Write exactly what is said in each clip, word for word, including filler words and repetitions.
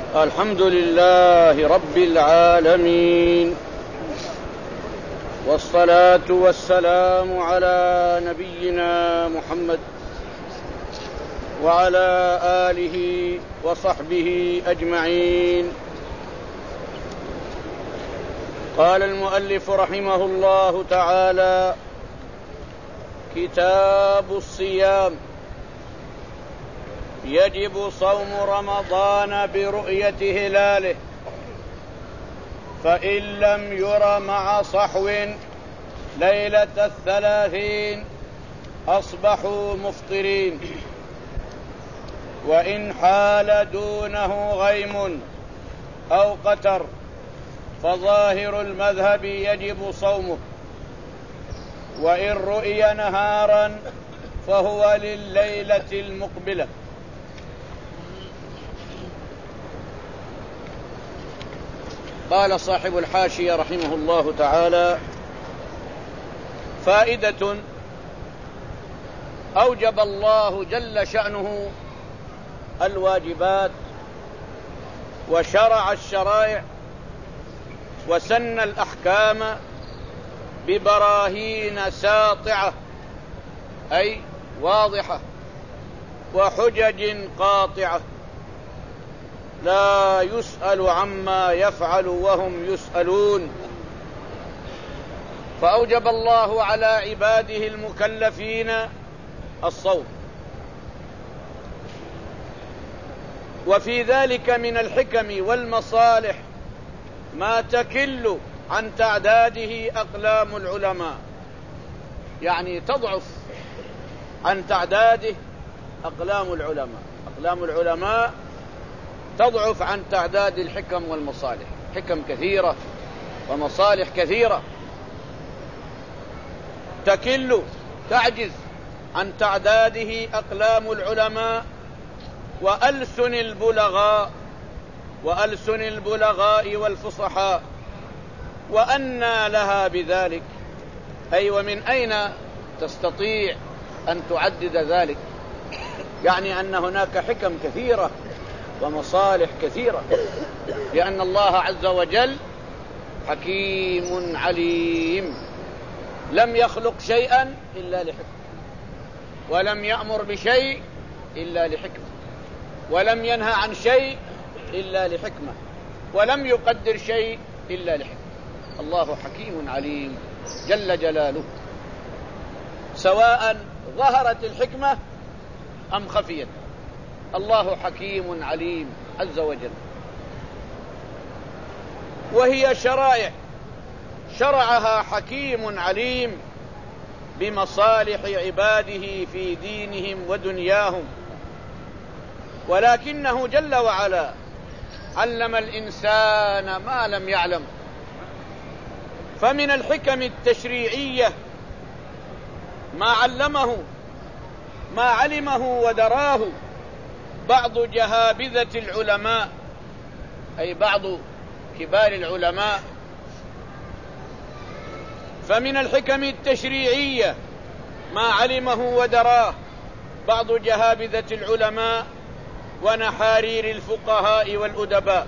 الحمد لله رب العالمين، والصلاة والسلام على نبينا محمد وعلى آله وصحبه أجمعين. قال المؤلف رحمه الله تعالى: كتاب الصيام. يجب صوم رمضان برؤية هلاله، فإن لم ير مع صحو ليلة الثلاثين أصبحوا مفطرين، وإن حال دونه غيم أو قتر فظاهر المذهب يجب صومه، وإن رؤي نهارا فهو لليلة المقبلة. قال صاحب الحاشية رحمه الله تعالى: فائدة: أوجب الله جل شأنه الواجبات، وشرع الشرائع، وسن الأحكام ببراهين ساطعة أي واضحة، وحجج قاطعة، لا يسأل عما يفعل وهم يسألون. فأوجب الله على عباده المكلفين الصوم، وفي ذلك من الحكم والمصالح ما تكل عن تعداده أقلام العلماء، يعني تضعف عن تعداده أقلام العلماء. أقلام العلماء تضعف عن تعداد الحكم والمصالح، حكم كثيرة ومصالح كثيرة، تكل تعجز عن تعداده أقلام العلماء وألسن البلغاء وألسن البلغاء والفصحاء. وأنى لها بذلك، أي ومن أين تستطيع أن تعدد ذلك؟ يعني أن هناك حكم كثيرة ومصالح كثيرة، لأن الله عز وجل حكيم عليم، لم يخلق شيئا إلا لحكمة، ولم يأمر بشيء إلا لحكمة، ولم ينهى عن شيء إلا لحكمة، ولم يقدر شيء إلا لحكمة. الله حكيم عليم جل جلاله، سواء ظهرت الحكمة أم خفيت، الله حكيم عليم عز وجل. وهي شرائع شرعها حكيم عليم بمصالح عباده في دينهم ودنياهم، ولكنه جل وعلا علم الإنسان ما لم يعلم. فمن الحكم التشريعية ما علمه ما علمه ودراه بعض جهابذة العلماء، أي بعض كبار العلماء. فمن الحكم التشريعية ما علمه ودراه بعض جهابذة العلماء ونحارير الفقهاء والأدباء.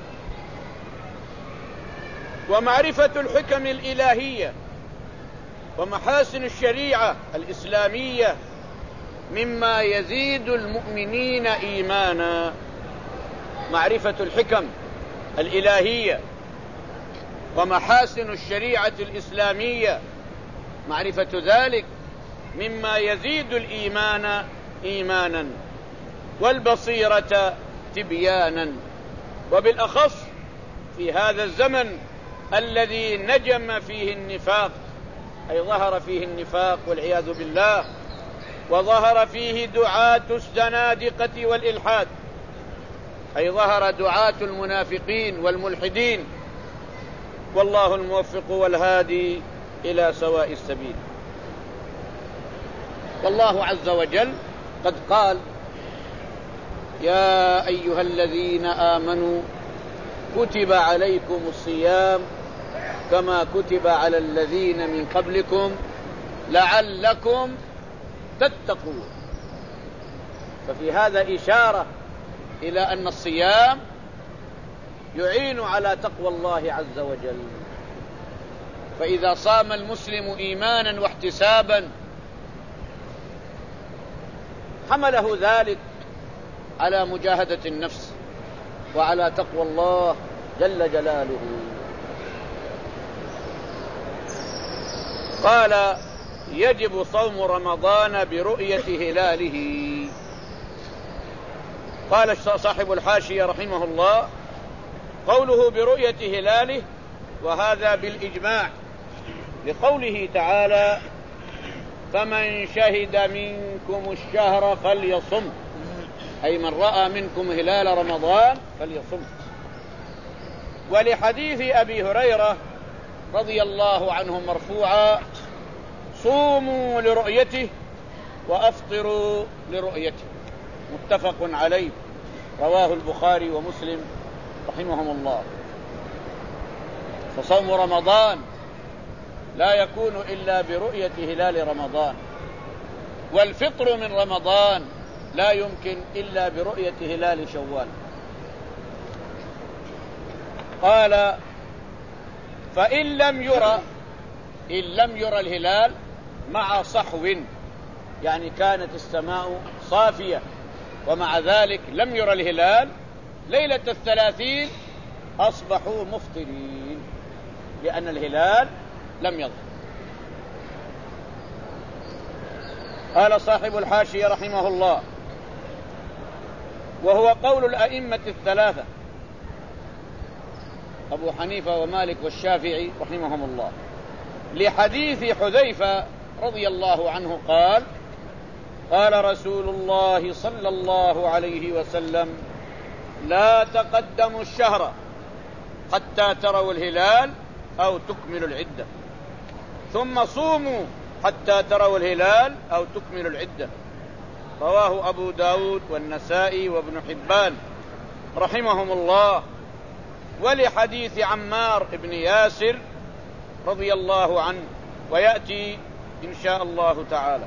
ومعرفة الحكم الإلهية ومحاسن الشريعة الإسلامية مما يزيد المؤمنين إيمانا. معرفة الحكم الإلهية ومحاسن الشريعة الإسلامية، معرفة ذلك مما يزيد الإيمان إيمانا، والبصيرة تبيانا، وبالأخص في هذا الزمن الذي نجم فيه النفاق، أي ظهر فيه النفاق والعياذ بالله، وظهر فيه دعاة الزنادقة والإلحاد، أي ظهر دعاة المنافقين والملحدين. والله الموفق والهادي إلى سواء السبيل. والله عز وجل قد قال: يا أيها الذين آمنوا كتب عليكم الصيام كما كتب على الذين من قبلكم لعلكم تتقون. ففي هذا إشارة إلى أن الصيام يعين على تقوى الله عز وجل. فإذا صام المسلم إيمانا واحتسابا حمله ذلك على مجاهدة النفس وعلى تقوى الله جل جلاله. قال: يجب صوم رمضان برؤية هلاله. قال صاحب الحاشية رحمه الله: قوله برؤية هلاله وهذا بالإجماع، لقوله تعالى: فمن شهد منكم الشهر فليصم، أي من رأى منكم هلال رمضان فليصم. ولحديث أبي هريرة رضي الله عنه مرفوعا: صوموا لرؤيته وأفطروا لرؤيته، متفق عليه، رواه البخاري ومسلم رحمهم الله. فصوم رمضان لا يكون إلا برؤية هلال رمضان، والفطر من رمضان لا يمكن إلا برؤية هلال شوال. قال: فإن لم يرى إن لم يرى الهلال مع صحو، يعني كانت السماء صافية ومع ذلك لم يرى الهلال ليلة الثلاثين، أصبحوا مفطرين لأن الهلال لم يظهر. قال صاحب الحاشية رحمه الله: وهو قول الأئمة الثلاثة أبو حنيفة ومالك والشافعي رحمهم الله، لحديث حذيفة رضي الله عنه قال: قال رسول الله صلى الله عليه وسلم: لا تقدموا الشهر حتى تروا الهلال أو تكملوا العدة، ثم صوموا حتى تروا الهلال أو تكملوا العدة. رواه أبو داود والنسائي وابن حبان رحمهم الله. ولحديث عمار بن ياسر رضي الله عنه، ويأتي إن شاء الله تعالى: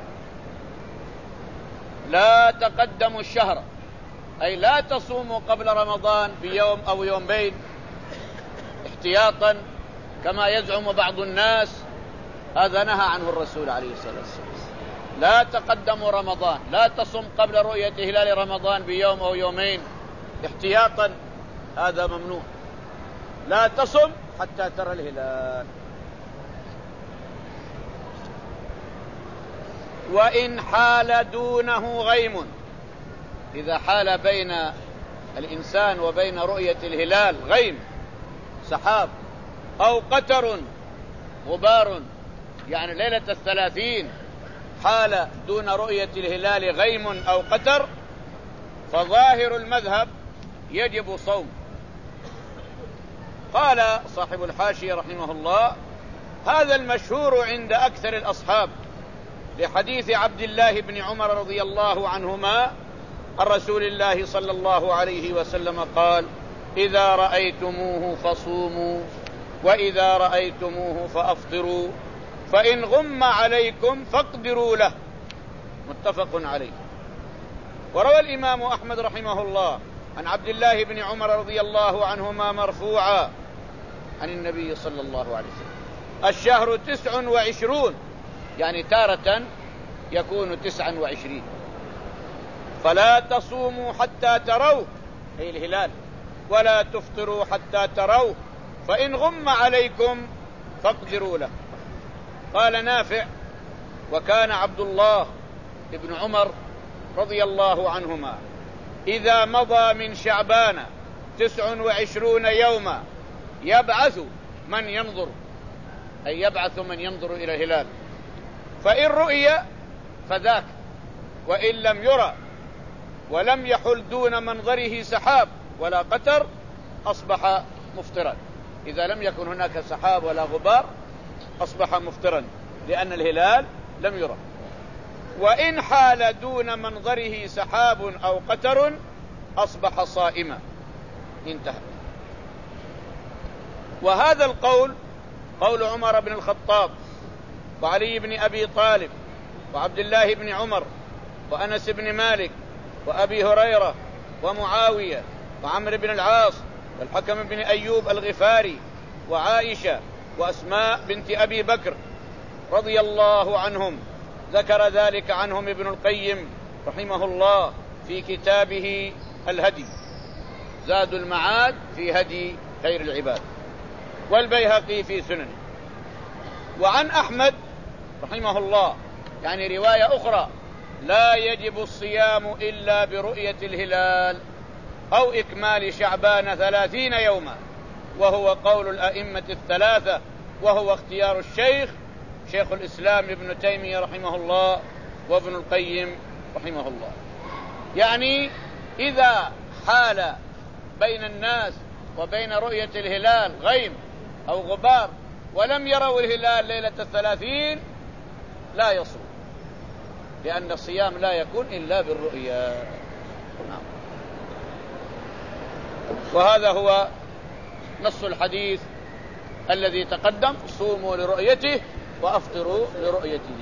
لا تقدموا الشهر، أي لا تصوموا قبل رمضان بيوم أو يومين احتياطا كما يزعم بعض الناس، هذا نهى عنه الرسول عليه الصلاة والسلام. لا تقدموا رمضان، لا تصم قبل رؤية هلال رمضان بيوم أو يومين احتياطا، هذا ممنوع. لا تصم حتى ترى الهلال. وإن حال دونه غيم، إذا حال بين الإنسان وبين رؤية الهلال غيم، سحاب أو قتر غبار، يعني ليلة الثلاثين حال دون رؤية الهلال غيم أو قتر، فظاهر المذهب يجب صوم. قال صاحب الحاشية رحمه الله: هذا المشهور عند أكثر الأصحاب، لحديث عبد الله بن عمر رضي الله عنهما عن رسول الله صلى الله عليه وسلم قال: إذا رأيتموه فصوموا، وإذا رأيتموه فأفطروا، فإن غم عليكم فاقدروا له، متفق عليه. وروى الإمام أحمد رحمه الله عن عبد الله بن عمر رضي الله عنهما مرفوعا عن النبي صلى الله عليه وسلم: الشهر تسع وعشرون، يعني تارة يكون تسعا وعشرين، فلا تصوموا حتى تروه، أي الهلال، ولا تفطروا حتى تروه، فإن غم عليكم فاقدروا له. قال نافع: وكان عبد الله بن عمر رضي الله عنهما إذا مضى من شعبان تسع وعشرون يوما يبعث من ينظر، أي يبعث من ينظر إلى الهلال، فإن رؤي فذاك، وإن لم يرى ولم يحل دون منظره سحاب ولا قتر أصبح مفطرا. إذا لم يكن هناك سحاب ولا غبار أصبح مفطرا، لأن الهلال لم يرى. وإن حال دون منظره سحاب أو قتر أصبح صائما، انتهى. وهذا القول قول عمر بن الخطاب وعلي بن أبي طالب وعبد الله بن عمر وأنس بن مالك وأبي هريرة ومعاوية وعمرو بن العاص والحكم بن أيوب الغفاري وعائشة وأسماء بنت أبي بكر رضي الله عنهم. ذكر ذلك عنهم ابن القيم رحمه الله في كتابه الهدي، زاد المعاد في هدي خير العباد، والبيهقي في سننه. وعن أحمد رحمه الله يعني رواية أخرى: لا يجب الصيام إلا برؤية الهلال أو إكمال شعبان ثلاثين يوما، وهو قول الأئمة الثلاثة، وهو اختيار الشيخ شيخ الإسلام ابن تيمية رحمه الله وابن القيم رحمه الله. يعني إذا حال بين الناس وبين رؤية الهلال غيم أو غبار ولم يروا الهلال ليلة الثلاثين لا يصوم، لأن الصيام لا يكون إلا بالرؤيا. نعم. وهذا هو نص الحديث الذي تقدم: صوموا لرؤيته وأفطروا لرؤيته.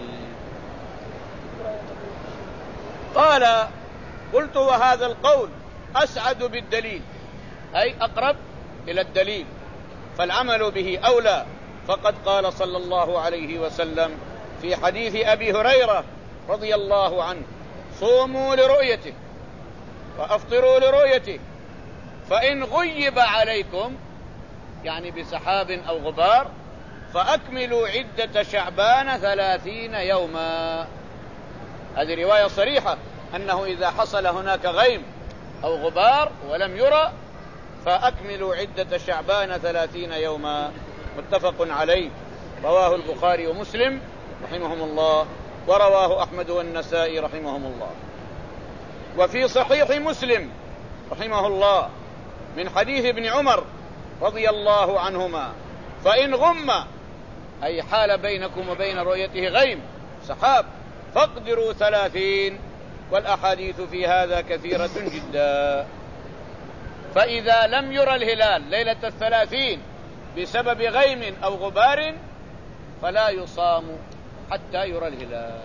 قال: قلت: وهذا القول أسعد بالدليل، أي أقرب إلى الدليل، فالعمل به أولى، فقد قال صلى الله عليه وسلم في حديث أبي هريرة رضي الله عنه: صوموا لرؤيته وأفطروا لرؤيته، فإن غيب عليكم يعني بسحاب أو غبار فأكملوا عدة شعبان ثلاثين يوما. هذه رواية صريحة أنه إذا حصل هناك غيم أو غبار ولم يرى فأكملوا عدة شعبان ثلاثين يوما، متفق عليه، رواه البخاري ومسلم رحمهم الله، ورواه أحمد والنسائي رحمهم الله. وفي صحيح مسلم رحمه الله من حديث ابن عمر رضي الله عنهما: فإن غم أي حال بينكم وبين رؤيته غيم سحاب فاقدروا ثلاثين، والأحاديث في هذا كثيرة جدا. فإذا لم يرى الهلال ليلة الثلاثين بسبب غيم أو غبار فلا يصام حتى يرى الهلال.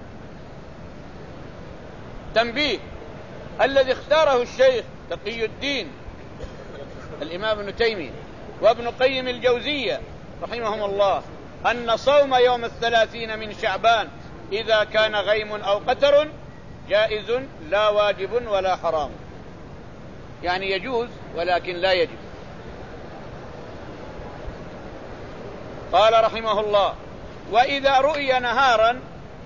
تنبيه: الذي اختاره الشيخ تقي الدين الإمام ابن تيمية وابن قيم الجوزية رحمهم الله أن صوم يوم الثلاثين من شعبان إذا كان غيم أو قتر جائز لا واجب ولا حرام، يعني يجوز ولكن لا يجب. قال رحمه الله: وإذا رؤي نهارا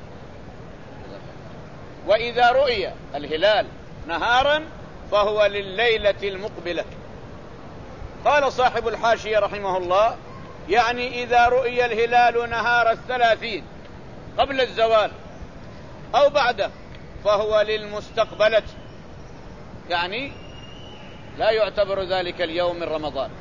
وإذا رؤي الهلال نهارا فهو لليلة المقبلة. قال صاحب الحاشية رحمه الله: يعني إذا رؤي الهلال نهار الثلاثين قبل الزوال أو بعده فهو للمستقبلة، يعني لا يعتبر ذلك اليوم من رمضان،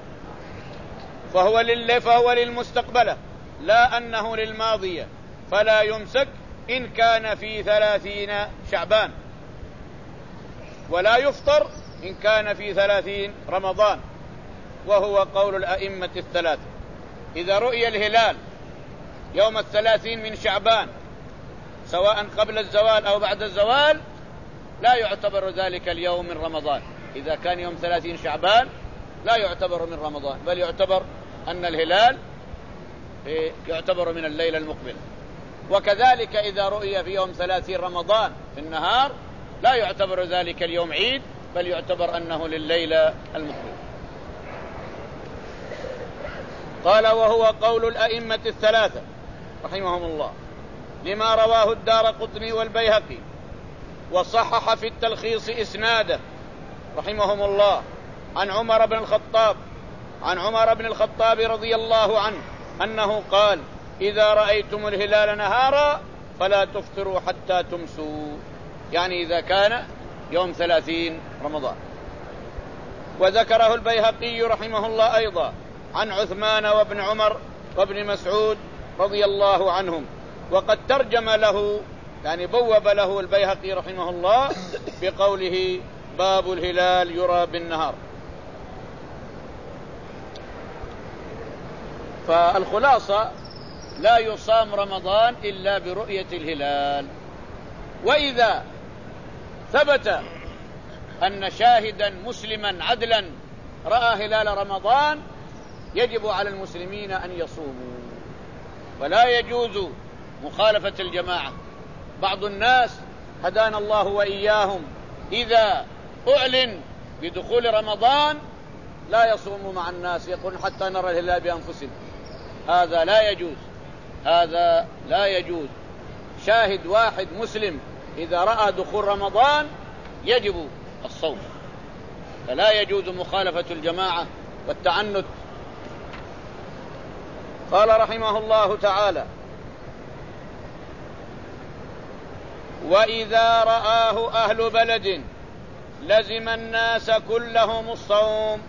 فهو لل فهو للمستقبلة لا أنه للماضية، فلا يمسك إن كان في ثلاثين شعبان، ولا يفطر إن كان في ثلاثين رمضان، وهو قول الأئمة الثلاثة. إذا رؤي الهلال يوم الثلاثين من شعبان سواء قبل الزوال أو بعد الزوال لا يعتبر ذلك اليوم من رمضان. إذا كان يوم ثلاثين شعبان لا يعتبر من رمضان، بل يعتبر أن الهلال يعتبر من الليلة المقبل. وكذلك إذا رؤي في يوم ثلاثين رمضان في النهار لا يعتبر ذلك اليوم عيد، بل يعتبر أنه لليلة المقبل. قال: وهو قول الأئمة الثلاثة رحمهم الله، لما رواه الدارقطني والبيهقي، وصحح في التلخيص إسناده رحمهم الله عن عمر بن الخطاب عن عمر بن الخطاب رضي الله عنه أنه قال: إذا رأيتم الهلال نهارا فلا تفطروا حتى تمسوا، يعني إذا كان يوم ثلاثين رمضان. وذكره البيهقي رحمه الله أيضا عن عثمان وابن عمر وابن مسعود رضي الله عنهم، وقد ترجم له يعني بوب له البيهقي رحمه الله بقوله: باب الهلال يرى بالنهار. فالخلاصة: لا يصام رمضان إلا برؤية الهلال. وإذا ثبت أن شاهدا مسلما عدلا رأى هلال رمضان يجب على المسلمين أن يصوموا، ولا يجوز مخالفة الجماعة. بعض الناس هدانا الله وإياهم إذا أعلن بدخول رمضان لا يصوم مع الناس، يقول حتى نرى الهلال بأنفسنا. هذا لا يجوز، هذا لا يجوز. شاهد واحد مسلم إذا رأى دخول رمضان يجب الصوم، فلا يجوز مخالفة الجماعة والتعنت. قال رحمه الله تعالى: وإذا رآه أهل بلد لزم الناس كلهم الصوم.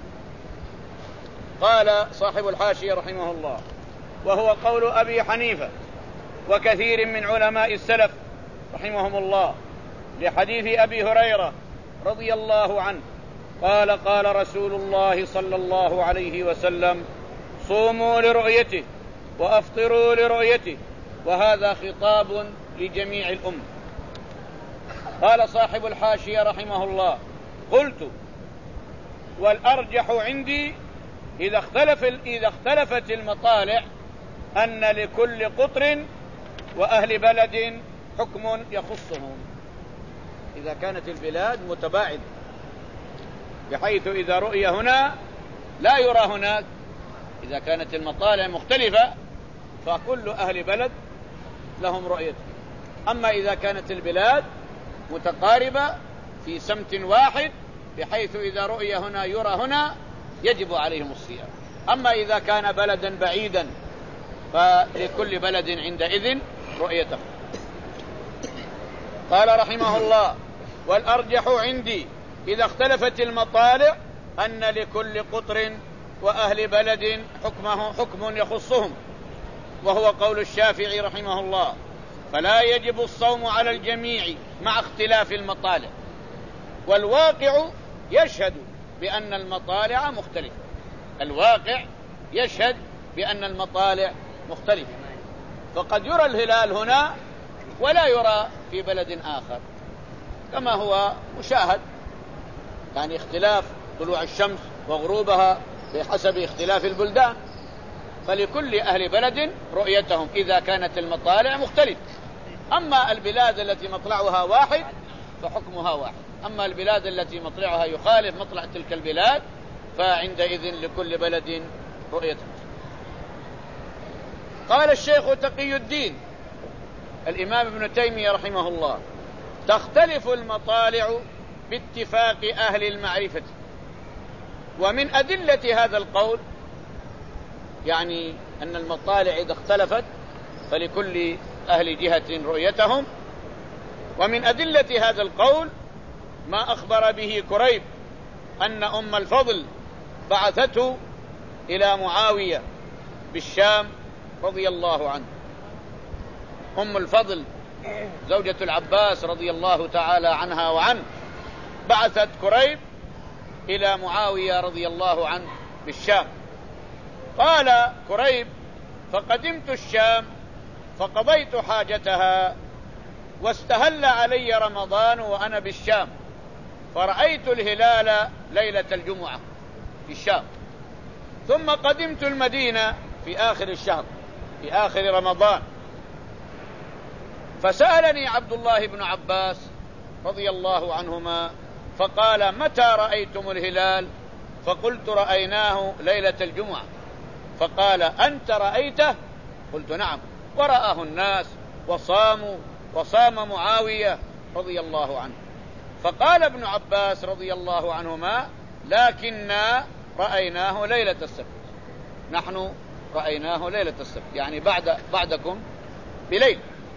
قال صاحب الحاشية رحمه الله: وهو قول أبي حنيفة وكثير من علماء السلف رحمهم الله، لحديث أبي هريرة رضي الله عنه قال: قال رسول الله صلى الله عليه وسلم: صوموا لرؤيته وأفطروا لرؤيته. وهذا خطاب لجميع الأمة. قال صاحب الحاشية رحمه الله: قلت: والأرجح عندي إذا اختلف إذا اختلفت المطالع أن لكل قطر وأهل بلد حكم يخصهم. إذا كانت البلاد متباعدة بحيث إذا رؤي هنا لا يرى هناك، إذا كانت المطالع مختلفة فكل أهل بلد لهم رؤيته. أما إذا كانت البلاد متقاربة في سمت واحد بحيث إذا رؤي هنا يرى هنا يجب عليهم الصيام. أما إذا كان بلدا بعيدا فلكل بلد عندئذ رؤيته. قال رحمه الله: والأرجح عندي إذا اختلفت المطالع أن لكل قطر وأهل بلد حكمه حكم يخصهم، وهو قول الشافعي رحمه الله. فلا يجب الصوم على الجميع مع اختلاف المطالع، والواقع يشهد بأن المطالع مختلفة. الواقع يشهد بأن المطالع مختلفة، فقد يرى الهلال هنا ولا يرى في بلد آخر، كما هو مشاهد، يعني اختلاف طلوع الشمس وغروبها بحسب اختلاف البلدان، فلكل أهل بلد رؤيتهم إذا كانت المطالع مختلفة. أما البلاد التي مطلعها واحد فحكمها واحد، أما البلاد التي مطلعها يخالف مطلع تلك البلاد فعندئذ لكل بلد رؤيته. قال الشيخ تقي الدين الإمام ابن تيمية رحمه الله: تختلف المطالع باتفاق أهل المعرفة. ومن أدلة هذا القول يعني أن المطالع إذا اختلفت فلكل أهل جهة رؤيتهم. ومن أدلة هذا القول ما أخبر به كريب أن أم الفضل بعثته إلى معاوية بالشام رضي الله عنه. أم الفضل زوجة العباس رضي الله تعالى عنها وعنه بعثت كريب إلى معاوية رضي الله عنه بالشام. قال كريب: فقدمت الشام فقضيت حاجتها واستهل علي رمضان وأنا بالشام، فرأيت الهلال ليلة الجمعة في الشام، ثم قدمت المدينة في آخر الشهر في آخر رمضان، فسألني عبد الله بن عباس رضي الله عنهما فقال: متى رأيتم الهلال؟ فقلت: رأيناه ليلة الجمعة. فقال: أنت رأيته؟ قلت: نعم، ورآه الناس وصاموا وصام معاوية رضي الله عنه. فقال ابن عباس رضي الله عنهما: لكننا رأيناه ليلة السبت، نحن رأيناه ليلة السبت، يعني بعد بعدكم بليل،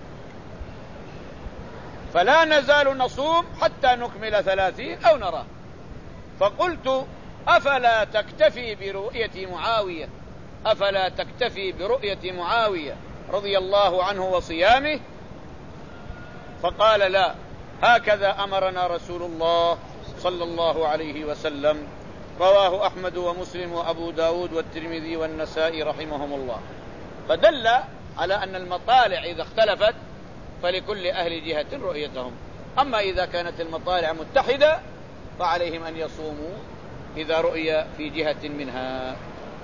فلا نزال نصوم حتى نكمل ثلاثين أو نراه. فقلت: أفلا تكتفي برؤية معاوية أفلا تكتفي برؤية معاوية رضي الله عنه وصيامه؟ فقال: لا، هكذا أمرنا رسول الله صلى الله عليه وسلم. رواه أحمد ومسلم وأبو داود والترمذي والنسائي رحمهم الله. فدل على أن المطالع إذا اختلفت فلكل أهل جهة رؤيتهم. أما إذا كانت المطالع متحدة فعليهم أن يصوموا إذا رؤي في جهة منها.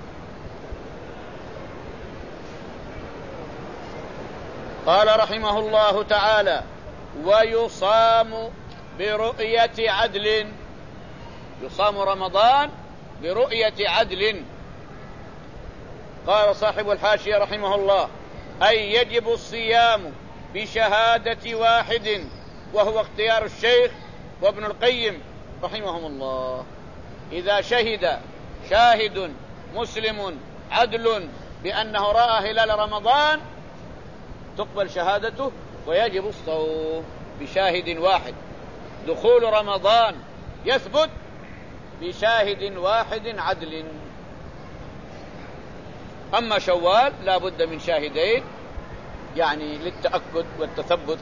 قال رحمه الله تعالى: ويصام برؤية عدل. يصام رمضان برؤية عدل. قال صاحب الحاشية رحمه الله: أي يجب الصيام بشهادة واحد، وهو اختيار الشيخ وابن القيم رحمهم الله. إذا شهد شاهد مسلم عدل بأنه رأى هلال رمضان تقبل شهادته ويجب الصوم بشاهد واحد. دخول رمضان يثبت بشاهد واحد عدل. أما شوال لا بد من شاهدين، يعني للتأكد والتثبت.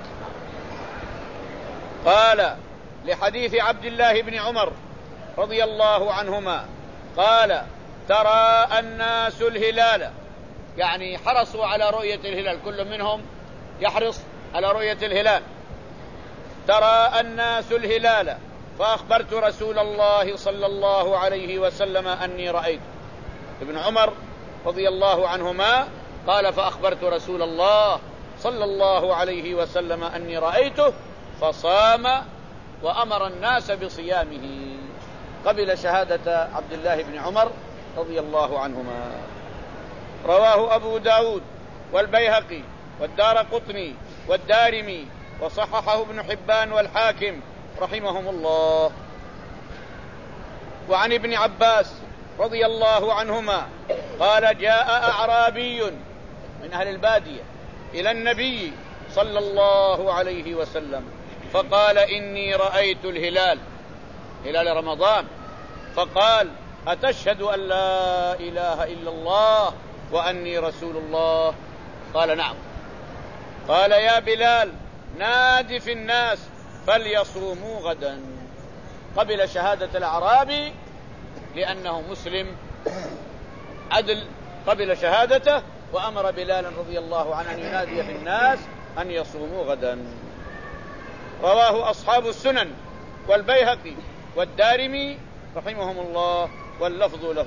قال لحديث عبد الله بن عمر رضي الله عنهما قال: ترى الناس الهلال، يعني حرصوا على رؤية الهلال، كل منهم يحرص على رؤية الهلال. ترى الناس الهلال فأخبرت رسول الله صلى الله عليه وسلم أني رأيت. ابن عمر رضي الله عنهما قال: فأخبرت رسول الله صلى الله عليه وسلم أني رأيته فصام وأمر الناس بصيامه. قبل شهادة عبد الله بن عمر رضي الله عنهما. رواه أبو داود والبيهقي والدارقطني والدارمي وصححه ابن حبان والحاكم رحمهم الله. وعن ابن عباس رضي الله عنهما قال: جاء أعرابي من أهل البادية إلى النبي صلى الله عليه وسلم فقال: إني رأيت الهلال، هلال رمضان، فقال: أتشهد أن لا إله إلا الله وأني رسول الله؟ قال: نعم. قال: يا بلال نادي في الناس فليصوموا غدا. قبل شهادة الأعرابي لأنه مسلم عدل، قبل شهادته وأمر بلالا رضي الله عنه أن ينادي في الناس أن يصوموا غدا. رواه أصحاب السنن والبيهقي والدارمي رحمهم الله، واللفظ له.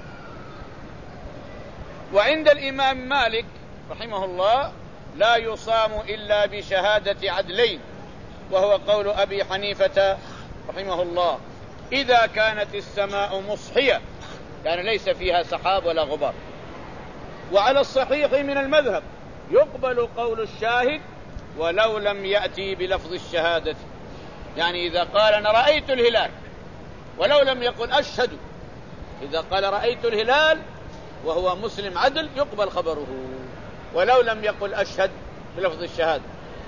وعند الإمام مالك رحمه الله لا يصام إلا بشهادة عدلين، وهو قول أبي حنيفة رحمه الله: إذا كانت السماء مصحية، يعني ليس فيها سحاب ولا غبار. وعلى الصحيح من المذهب يقبل قول الشاهد ولو لم يأتي بلفظ الشهادة، يعني إذا قال أنا رأيت الهلال ولو لم يقل أشهد، إذا قال رأيت الهلال وهو مسلم عدل يقبل خبره ولو لم يقل أشهد بلفظ الشهادة.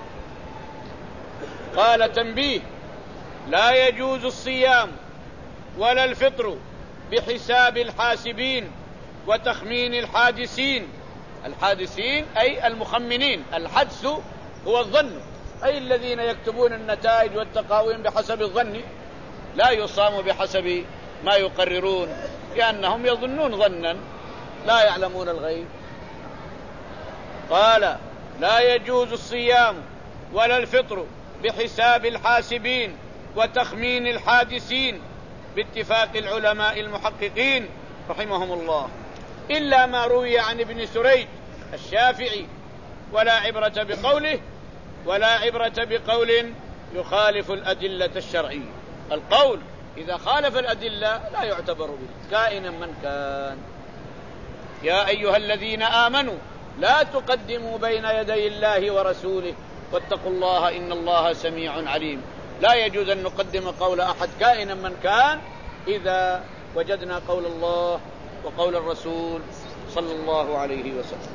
قال: تنبيه: لا يجوز الصيام ولا الفطر بحساب الحاسبين وتخمين الحادثين. الحادثين أي المخمنين، الحدث هو الظن، أي الذين يكتبون النتائج والتقاويم بحسب الظن. لا يصام بحسب ما يقررون، لأنهم يظنون ظنا لا يعلمون الغيب. قال: لا يجوز الصيام ولا الفطر بحساب الحاسبين وتخمين الحادثين باتفاق العلماء المحققين رحمهم الله، إلا ما روي عن ابن سريج الشافعي، ولا عبرة بقوله ولا عبرة بقول يخالف الأدلة الشرعية. القول إذا خالف الأدلة لا يعتبر به كائنا من كان. يا أيها الذين آمنوا لا تقدموا بين يدي الله ورسوله واتقوا الله إن الله سميع عليم. لا يجوز أن نقدم قول أحد كائنا من كان إذا وجدنا قول الله وقول الرسول صلى الله عليه وسلم.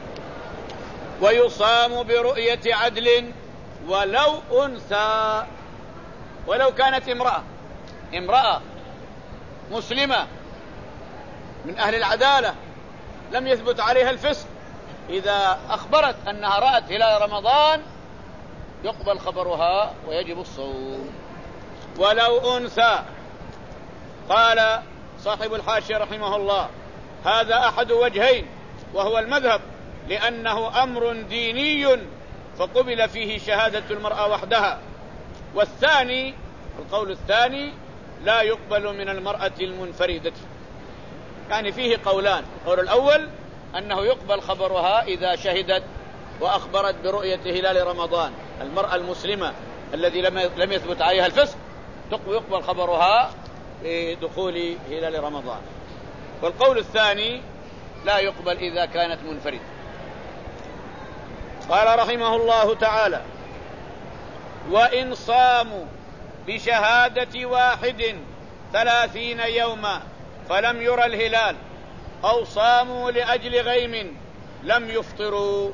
ويصام برؤية عدل ولو أنثى، ولو كانت امرأة امرأة مسلمة من أهل العدالة لم يثبت عليها الفسق، إذا أخبرت أنها رأت هلال رمضان يقبل خبرها ويجب الصوم. ولو أنثى. قال صاحب الحاشية رحمه الله: هذا أحد وجهين، وهو المذهب، لأنه أمر ديني فقبل فيه شهادة المرأة وحدها. والثاني، القول الثاني، لا يقبل من المرأة المنفردة. يعني فيه قولان: القول الأول أنه يقبل خبرها إذا شهدت وأخبرت برؤية هلال رمضان، المرأة المسلمة الذي لم يثبت عليها الفسق يقبل خبرها بدخول هلال رمضان. والقول الثاني: لا يقبل إذا كانت منفردة. قال رحمه الله تعالى: وإن صاموا بشهادة واحد ثلاثين يوما فلم يرى الهلال أو صاموا لأجل غيم لم يفطروا.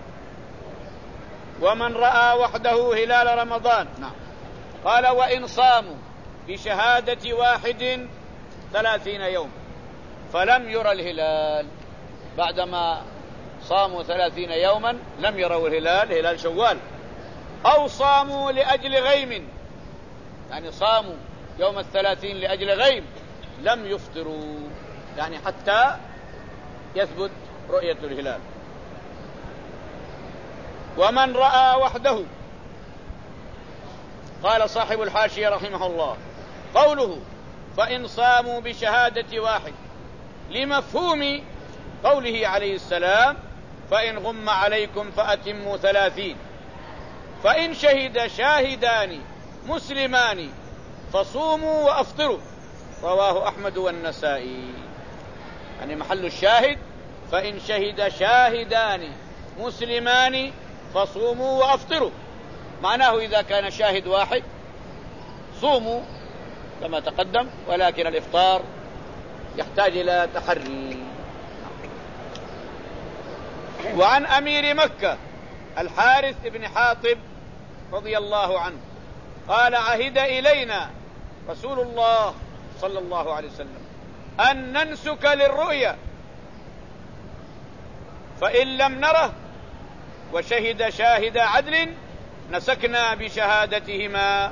ومن رأى وحده هلال رمضان. نعم. قال: وإن صاموا بشهادة واحد ثلاثين يوم فلم يرى الهلال، بعدما صاموا ثلاثين يوما لم يروا الهلال، هلال شوال، أو صاموا لأجل غيم، يعني صاموا يوم الثلاثين لأجل غيم، لم يفطروا، يعني حتى يثبت رؤية الهلال. ومن رأى وحده، قال صاحب الحاشية رحمه الله: قوله فإن صاموا بشهادة واحد لمفهوم قوله عليه السلام: فإن غم عليكم فأتموا ثلاثين، فإن شهد شاهدان مسلمان فصوموا وأفطروا، رواه أحمد والنسائي. يعني محل الشاهد: فإن شهد شاهدان مسلمان فصوموا وأفطروا، معناه إذا كان شاهد واحد صوموا كما تقدم، ولكن الإفطار يحتاج إلى تحري. وعن أمير مكة الحارث بن حاطب رضي الله عنه قال: عهد إلينا رسول الله صلى الله عليه وسلم أن ننسك للرؤيا، فإن لم نره وشهد شاهد عدل نسكنا بشهادتهما،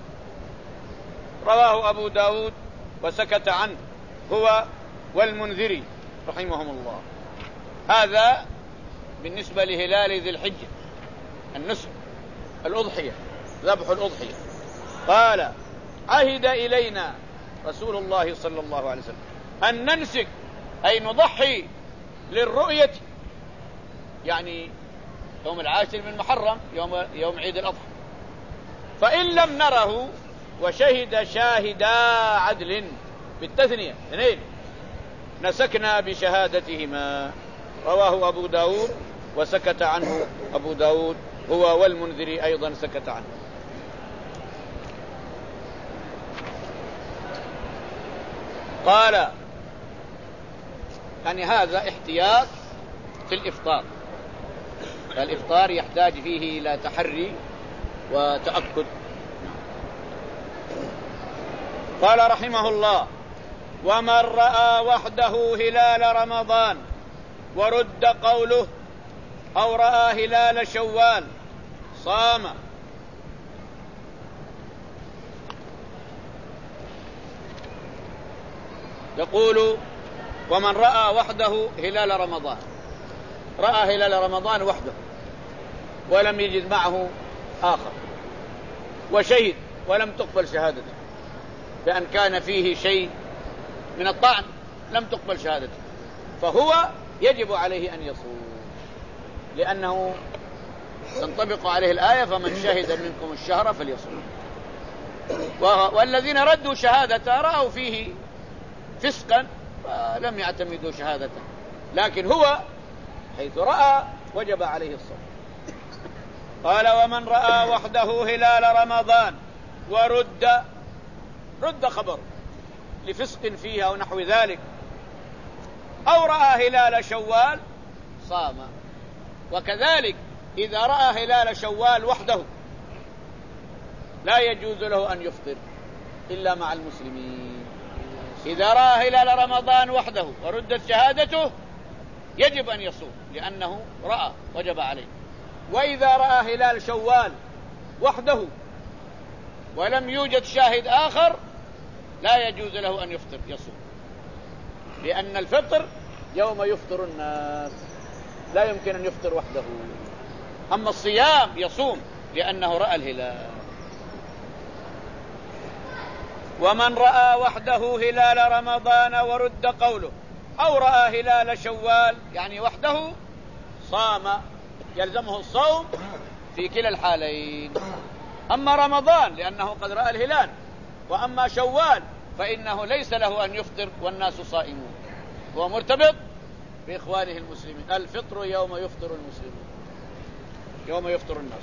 رواه أبو داود وسكت عنه هو والمنذري رحمهم الله. هذا بالنسبة لهلال ذي الحجة، النسك، الأضحية، ذبح الأضحية. قال: عهد إلينا رسول الله صلى الله عليه وسلم أن ننسك، أي نضحي للرؤية، يعني يوم العاشر من محرم، يوم, يوم عيد الأضحى. فإن لم نره وشهد شاهدا عدل بالتثنية اثنين نسكنا بشهادتهما، رواه أبو داود وسكت عنه أبو داود هو والمنذري أيضا سكت عنه. قال: يعني هذا احتياط في الإفطار، الإفطار يحتاج فيه إلى تحري وتأكد. قال رحمه الله: ومن رأى وحده هلال رمضان ورد قوله أو رأى هلال شوال صام. يقول: ومن رأى وحده هلال رمضان، رأى هلال رمضان وحده ولم يجد معه آخر، وشهد ولم تقبل شهادته، بأن كان فيه شيء من الطعن لم تقبل شهادته، فهو يجب عليه أن يصوم، لأنه تنطبق عليه الآية: فمن شهد منكم الشهر فليصوم. والذين ردوا شهادته رأوا فيه فسقا فلم يعتمدوا شهادته، لكن هو حيث رأى وجب عليه الصوم. قال: ومن رأى وحده هلال رمضان ورد، رد خبر لفسق فيه أو نحو ذلك، أو رأى هلال شوال صام. وكذلك إذا رأى هلال شوال وحده لا يجوز له أن يفطر إلا مع المسلمين. إذا رأى هلال رمضان وحده وردت شهادته يجب أن يصوم، لأنه رأى وجب عليه. وإذا رأى هلال شوال وحده ولم يوجد شاهد آخر لا يجوز له أن يفطر، يصوم، لأن الفطر يوم يفطر الناس، لا يمكن أن يفطر وحده. أما الصيام يصوم لأنه رأى الهلال. ومن رأى وحده هلال رمضان ورد قوله، أو رأى هلال شوال يعني وحده صام، يلزمه الصوم في كلا الحالين. أما رمضان لأنه قد رأى الهلال، وأما شوال فإنه ليس له أن يفطر والناس صائمون، هو مرتبط بإخوانه المسلمين. الفطر يوم يفطر المسلمون، يوم يفطر الناس.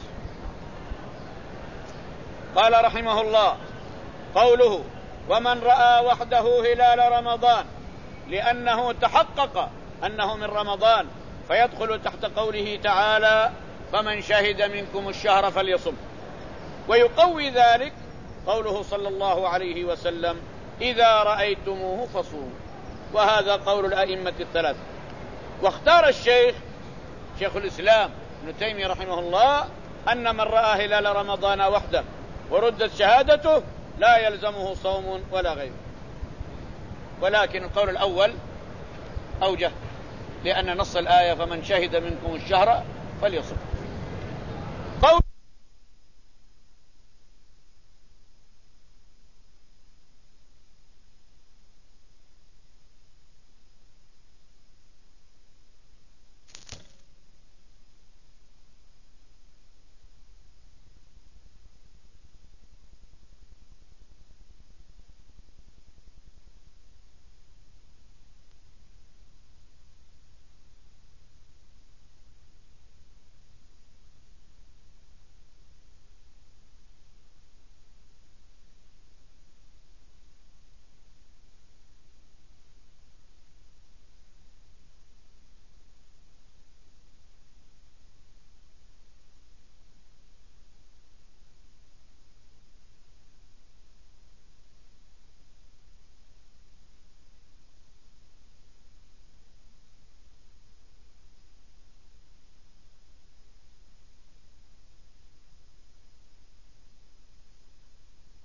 قال رحمه الله: قوله ومن رأى وحده هلال رمضان لأنه تحقق أنه من رمضان، فيدخل تحت قوله تعالى: فمن شهد منكم الشهر فليصم. ويقوي ذلك قوله صلى الله عليه وسلم: إذا رأيتموه فصوموا. وهذا قول الأئمة الثلاثة. واختار الشيخ شيخ الإسلام ابن تيمية رحمه الله أن من رأى هلال رمضان وحده وردت شهادته لا يلزمه صوم ولا غيره، ولكن القول الأول أوجه، لأن نص الآية: فمن شهد منكم الشهر فليصم.